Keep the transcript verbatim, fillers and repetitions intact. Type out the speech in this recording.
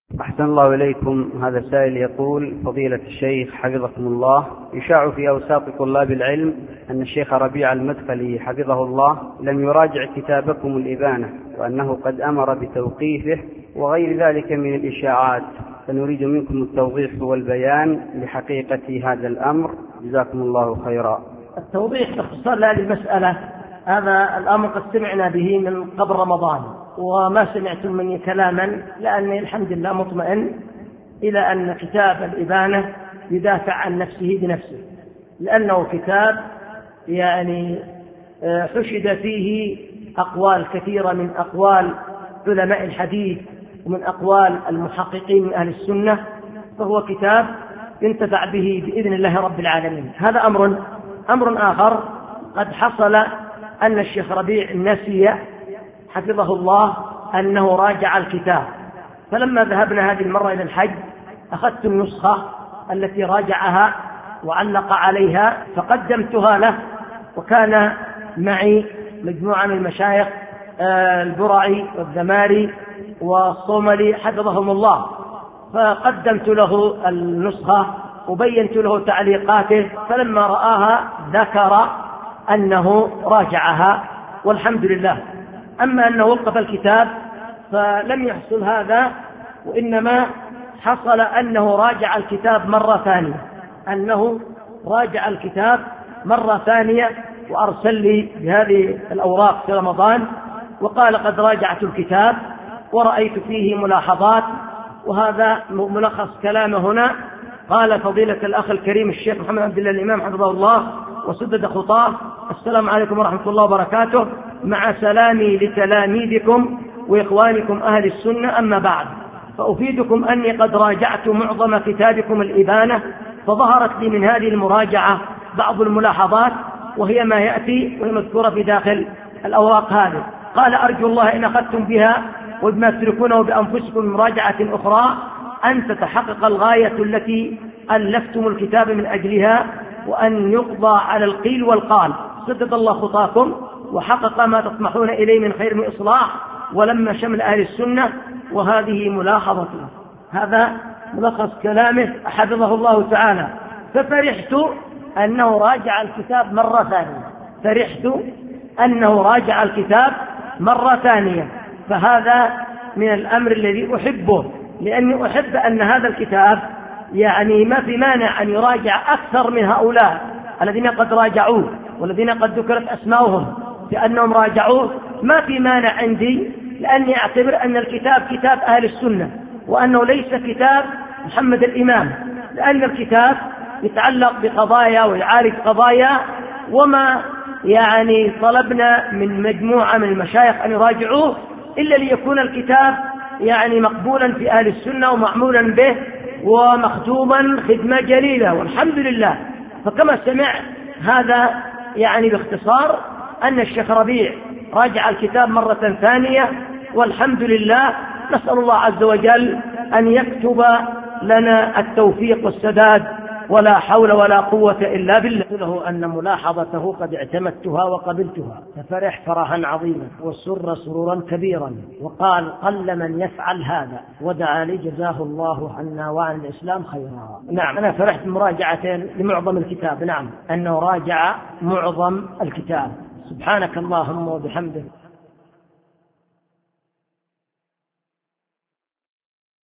أحسن الله إليكم. هذا سائل يقول: فضيلة الشيخ حفظكم الله، يشاع في أوساط طلاب العلم أن الشيخ ربيع المدخلي حفظه الله لم يراجع كتابكم الإبانة، وأنه قد أمر بتوقيفه وغير ذلك من الإشاعات، فنريد منكم التوضيح والبيان لحقيقة هذا الأمر، جزاكم الله خيرا. التوضيح باختصار لهذه المسألة، هذا الأمر قد سمعنا به من قبل رمضان، وما سمعتم مني كلاما، لأني الحمد لله مطمئن إلى أن كتاب الإبانة يدافع عن نفسه بنفسه، لأنه كتاب يعني حشد فيه أقوال كثيرة من أقوال علماء الحديث ومن أقوال المحققين من أهل السنة، فهو كتاب ينتفع به بإذن الله رب العالمين. هذا أمر. أمر آخر، قد حصل أن الشيخ ربيع نسي حفظه الله أنه راجع الكتاب، فلما ذهبنا هذه المرة إلى الحج أخذت النسخة التي راجعها وعلق عليها فقدمتها له، وكان معي مجموعة من المشايخ البرعي والذماري والصوملي حفظهم الله، فقدمت له النسخة وبينت له تعليقاته، فلما رآها ذكر أنه راجعها والحمد لله. أما أنه وقف الكتاب فلم يحصل هذا، وإنما حصل أنه راجع الكتاب مرة ثانية، أنه راجع الكتاب مرة ثانية وأرسل لي بهذه الأوراق في رمضان وقال: قد راجعت الكتاب ورأيت فيه ملاحظات. وهذا ملخص كلامه هنا. قال: فضيلة الأخ الكريم الشيخ محمد عبد الله الإمام حفظه الله وسدد خطاه، السلام عليكم ورحمة الله وبركاته، مع سلامي لتلاميذكم وإخوانكم أهل السنة، أما بعد، فأفيدكم أني قد راجعت معظم كتابكم الإبانة، فظهرت لي من هذه المراجعة بعض الملاحظات، وهي ما يأتي وهي مذكورة في داخل الأوراق هذه. قال: أرجو الله إن أخذتم بها وبما تتركونه بأنفسكم مراجعة أخرى أن تتحقق الغاية التي ألفتم الكتاب من أجلها، وأن يقضى على القيل والقال. سدد الله خطاكم وحقق ما تطمحون إليه من خير من إصلاح ولما شمل أهل السنة، وهذه ملاحظته. هذا ملخص كلامه حفظه الله تعالى. ففرحت أنه راجع الكتاب مرة ثانية، فرحت أنه راجع الكتاب مرة ثانية، فهذا من الأمر الذي أحبه، لأني أحب أن هذا الكتاب يعني ما في مانع أن يراجع أكثر من هؤلاء الذين قد راجعوه والذين قد ذكرت أسماؤهم بأنهم راجعوه، ما في مانع عندي، لأني أعتبر أن الكتاب كتاب أهل السنة، وأنه ليس كتاب محمد الإمام، لأن الكتاب يتعلق بقضايا ويعالج قضايا، وما يعني طلبنا من مجموعة من المشايخ أن يراجعوه إلا ليكون الكتاب يعني مقبولا في أهل السنة ومعمولا به ومخدوما خدمة جليلة، والحمد لله. فكما سمع هذا يعني باختصار أن الشيخ ربيع راجع الكتاب مرة ثانية، والحمد لله. نسأل الله عز وجل أن يكتب لنا التوفيق والسداد، ولا حول ولا قوة إلا بالله. له أن ملاحظته قد اعتمدتها وقبلتها، ففرح فرحا عظيما وسر سرورا كبيرا، وقال: قل من يفعل هذا، ودعا لي جزاه الله عنا وعن الإسلام خيرا. نعم، أنا فرحت مراجعة لمعظم الكتاب، نعم، أنه راجع معظم الكتاب. سبحانك اللهم وبحمدك